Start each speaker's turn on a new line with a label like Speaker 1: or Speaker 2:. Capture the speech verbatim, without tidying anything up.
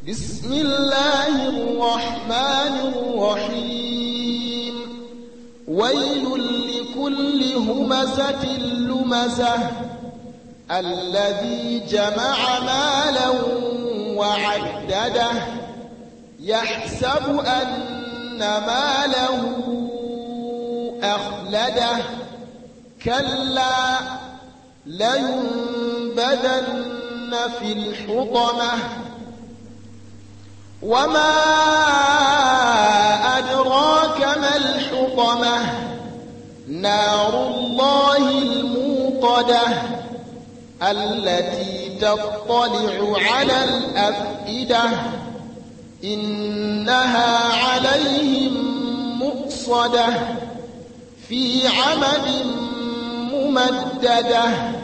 Speaker 1: بسم الله الرحمن الرحيم ويل لكل همزة لمزة الذي جمع مالا وعدده يحسب أن ماله أخلده كلا لينبذن في الحطمة وما أدراك ما الحطمة نار الله الموقدة التي تطلع على الأفئدة إنها عليهم مؤصدة في عمد ممددة.